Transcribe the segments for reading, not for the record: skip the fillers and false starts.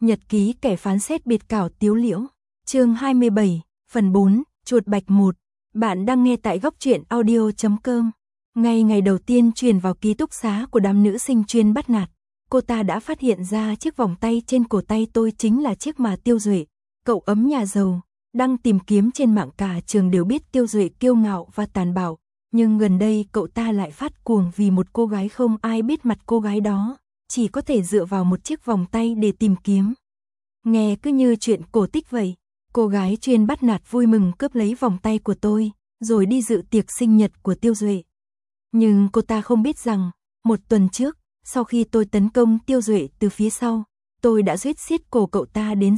Nhật ký kẻ phán xét biệt cảo Tiếu Liễu, chương 27, phần 4, chuột bạch 1. Bạn đang nghe tại góc truyện audio.com. Ngay ngày đầu tiên chuyển vào ký túc xá của đám nữ sinh chuyên bắt nạt, cô ta đã phát hiện ra chiếc vòng tay trên cổ tay tôi chính là chiếc mà Tiêu Duệ, cậu ấm nhà giàu, đang tìm kiếm trên mạng. Cả trường đều biết Tiêu Duệ kiêu ngạo và tàn bạo, nhưng gần đây cậu ta lại phát cuồng vì một cô gái không ai biết mặt cô gái đó, chỉ có thể dựa vào một chiếc vòng tay để tìm kiếm. Nghe cứ như chuyện cổ tích vậy. Cô gái chuyên bắt nạt vui mừng cướp lấy vòng tay của tôi, rồi đi dự tiệc sinh nhật của Tiêu Duệ. Nhưng cô ta không biết rằng, một tuần trước, sau khi tôi tấn công Tiêu Duệ từ phía sau, tôi đã giết xiết cổ cậu ta đến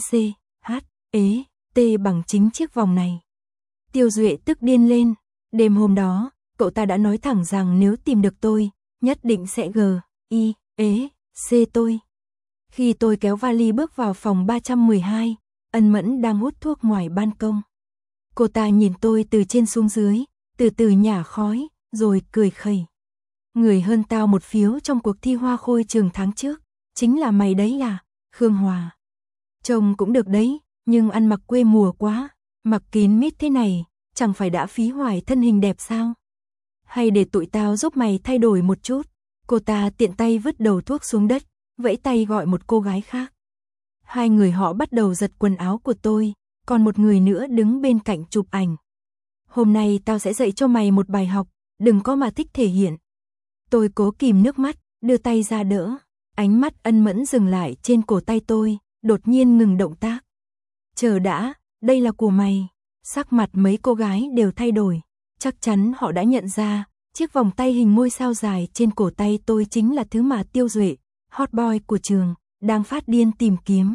T bằng chính chiếc vòng này. Tiêu Duệ tức điên lên. Đêm hôm đó, cậu ta đã nói thẳng rằng nếu tìm được tôi, nhất định sẽ C tôi. Khi tôi kéo vali bước vào phòng 312, Ân Mẫn đang hút thuốc ngoài ban công. Cô ta nhìn tôi từ trên xuống dưới, từ từ nhả khói, rồi cười khẩy. Người hơn tao một phiếu trong cuộc thi hoa khôi trường tháng trước, chính là mày đấy à, Khương Hòa. Trông cũng được đấy, nhưng ăn mặc quê mùa quá, mặc kín mít thế này, chẳng phải đã phí hoài thân hình đẹp sao? Hay để tụi tao giúp mày thay đổi một chút. Cô ta tiện tay vứt đầu thuốc xuống đất, vẫy tay gọi một cô gái khác. Hai người họ bắt đầu giật quần áo của tôi, còn một người nữa đứng bên cạnh chụp ảnh. Hôm nay tao sẽ dạy cho mày một bài học, đừng có mà thích thể hiện. Tôi cố kìm nước mắt, đưa tay ra đỡ. Ánh mắt Ân Mẫn dừng lại trên cổ tay tôi, đột nhiên ngừng động tác. Chờ đã, đây là của mày. Sắc mặt mấy cô gái đều thay đổi, chắc chắn họ đã nhận ra. Chiếc vòng tay hình ngôi sao dài trên cổ tay tôi chính là thứ mà Tiêu Duệ, hot boy của trường, đang phát điên tìm kiếm.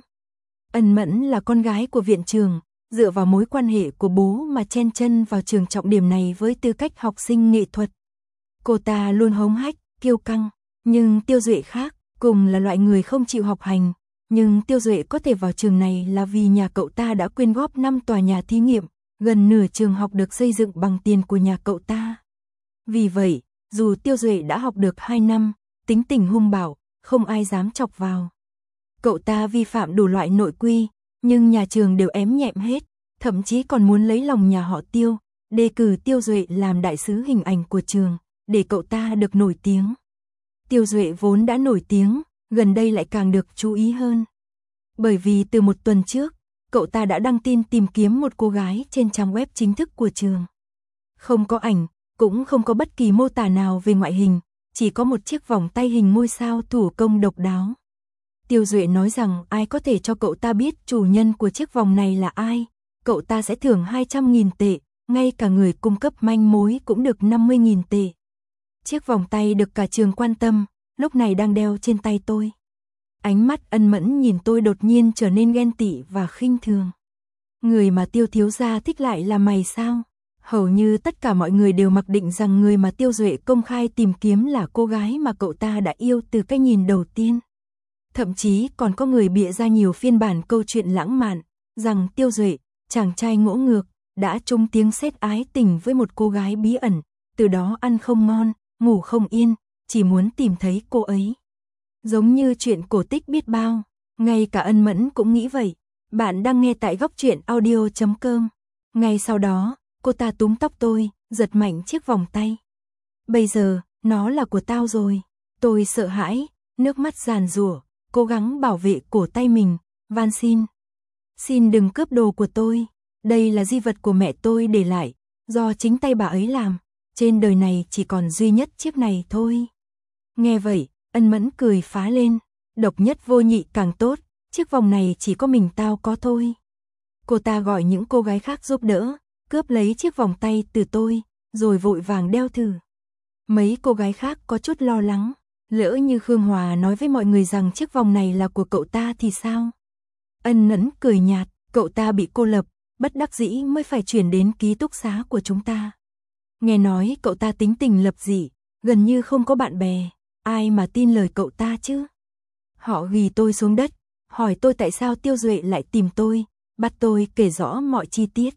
Ân Mẫn là con gái của viện trường, dựa vào mối quan hệ của bố mà chen chân vào trường trọng điểm này với tư cách học sinh nghệ thuật. Cô ta luôn hống hách, kiêu căng, nhưng Tiêu Duệ khác, cùng là loại người không chịu học hành. Nhưng Tiêu Duệ có thể vào trường này là vì nhà cậu ta đã quyên góp 5 tòa nhà thí nghiệm, gần nửa trường học được xây dựng bằng tiền của nhà cậu ta. Vì vậy, dù Tiêu Duệ đã học được 2 năm, tính tình hung bạo, không ai dám chọc vào. Cậu ta vi phạm đủ loại nội quy, nhưng nhà trường đều ém nhẹm hết, thậm chí còn muốn lấy lòng nhà họ Tiêu, đề cử Tiêu Duệ làm đại sứ hình ảnh của trường, để cậu ta được nổi tiếng. Tiêu Duệ vốn đã nổi tiếng, gần đây lại càng được chú ý hơn. Bởi vì từ một tuần trước, cậu ta đã đăng tin tìm kiếm một cô gái trên trang web chính thức của trường. Không có ảnh, cũng không có bất kỳ mô tả nào về ngoại hình, chỉ có một chiếc vòng tay hình ngôi sao thủ công độc đáo. Tiêu Duệ nói rằng ai có thể cho cậu ta biết chủ nhân của chiếc vòng này là ai, cậu ta sẽ thưởng 200.000 tệ, ngay cả người cung cấp manh mối cũng được 50.000 tệ. Chiếc vòng tay được cả trường quan tâm, lúc này đang đeo trên tay tôi. Ánh mắt Ân Mẫn nhìn tôi đột nhiên trở nên ghen tị và khinh thường. Người mà Tiêu thiếu gia thích lại là mày sao? Hầu như tất cả mọi người đều mặc định rằng người mà Tiêu Duệ công khai tìm kiếm là cô gái mà cậu ta đã yêu từ cái nhìn đầu tiên. Thậm chí còn có người bịa ra nhiều phiên bản câu chuyện lãng mạn, rằng Tiêu Duệ, chàng trai ngỗ ngược, đã chung tiếng sét ái tình với một cô gái bí ẩn, từ đó ăn không ngon, ngủ không yên, chỉ muốn tìm thấy cô ấy. Giống như chuyện cổ tích biết bao, ngay cả Ân Mẫn cũng nghĩ vậy. Bạn đang nghe tại góc truyện audio.com. Ngay sau đó, cô ta túm tóc tôi, giật mạnh chiếc vòng tay. Bây giờ, nó là của tao rồi. Tôi sợ hãi, nước mắt giàn giụa, cố gắng bảo vệ cổ tay mình, van xin. Xin đừng cướp đồ của tôi. Đây là di vật của mẹ tôi để lại, do chính tay bà ấy làm. Trên đời này chỉ còn duy nhất chiếc này thôi. Nghe vậy, Ân Mẫn cười phá lên. Độc nhất vô nhị càng tốt, chiếc vòng này chỉ có mình tao có thôi. Cô ta gọi những cô gái khác giúp đỡ, cướp lấy chiếc vòng tay từ tôi, rồi vội vàng đeo thử. Mấy cô gái khác có chút lo lắng, lỡ như Khương Hòa nói với mọi người rằng chiếc vòng này là của cậu ta thì sao? Ân Mẫn cười nhạt, cậu ta bị cô lập, bất đắc dĩ mới phải chuyển đến ký túc xá của chúng ta. Nghe nói cậu ta tính tình lập dị, gần như không có bạn bè, ai mà tin lời cậu ta chứ? Họ ghì tôi xuống đất, hỏi tôi tại sao Tiêu Duệ lại tìm tôi, bắt tôi kể rõ mọi chi tiết.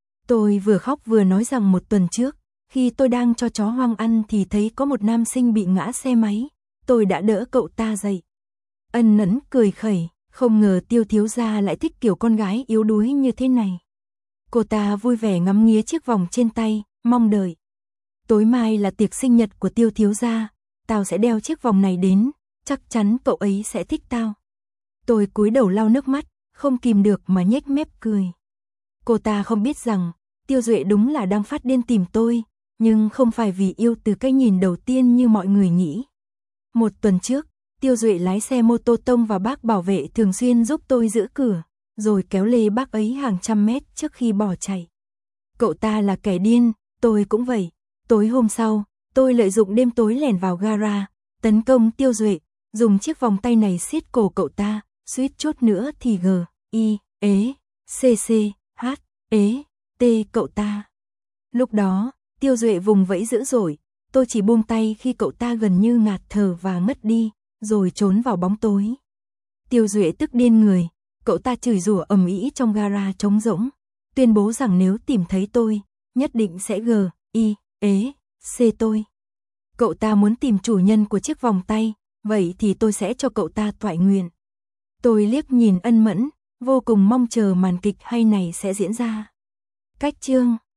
Tôi vừa khóc vừa nói rằng một tuần trước, khi tôi đang cho chó hoang ăn thì thấy có một nam sinh bị ngã xe máy, tôi đã đỡ cậu ta dậy. Ân Mẫn cười khẩy, Không ngờ Tiêu thiếu gia lại thích kiểu con gái yếu đuối như thế này. Cô ta vui vẻ ngắm nghía chiếc vòng trên tay, mong đợi. Tối mai là tiệc sinh nhật của Tiêu thiếu gia, tao sẽ đeo chiếc vòng này đến, chắc chắn cậu ấy sẽ thích tao. Tôi cúi đầu lau nước mắt, không kìm được mà nhếch mép cười. Cô ta không biết rằng, Tiêu Duệ đúng là đang phát điên tìm tôi, nhưng không phải vì yêu từ cái nhìn đầu tiên như mọi người nghĩ. Một tuần trước, Tiêu Duệ lái xe mô tô tông vào bác bảo vệ thường xuyên giúp tôi giữ cửa, rồi kéo lê bác ấy hàng trăm mét trước khi bỏ chạy. Cậu ta là kẻ điên, tôi cũng vậy. Tối hôm sau, tôi lợi dụng đêm tối lẻn vào gara, tấn công Tiêu Duệ, dùng chiếc vòng tay này siết cổ cậu ta, suýt chút nữa thì cậu ta. Lúc đó, Tiêu Duệ vùng vẫy dữ dội, tôi chỉ buông tay khi cậu ta gần như ngạt thở và mất đi, rồi trốn vào bóng tối. Tiêu Duệ tức điên người, cậu ta chửi rủa ầm ĩ trong gara trống rỗng, tuyên bố rằng nếu tìm thấy tôi, nhất định sẽ tôi. Cậu ta muốn tìm chủ nhân của chiếc vòng tay, vậy thì tôi sẽ cho cậu ta toại nguyện. Tôi liếc nhìn ân mẫn, vô cùng mong chờ màn kịch hay này sẽ diễn ra. Cách chương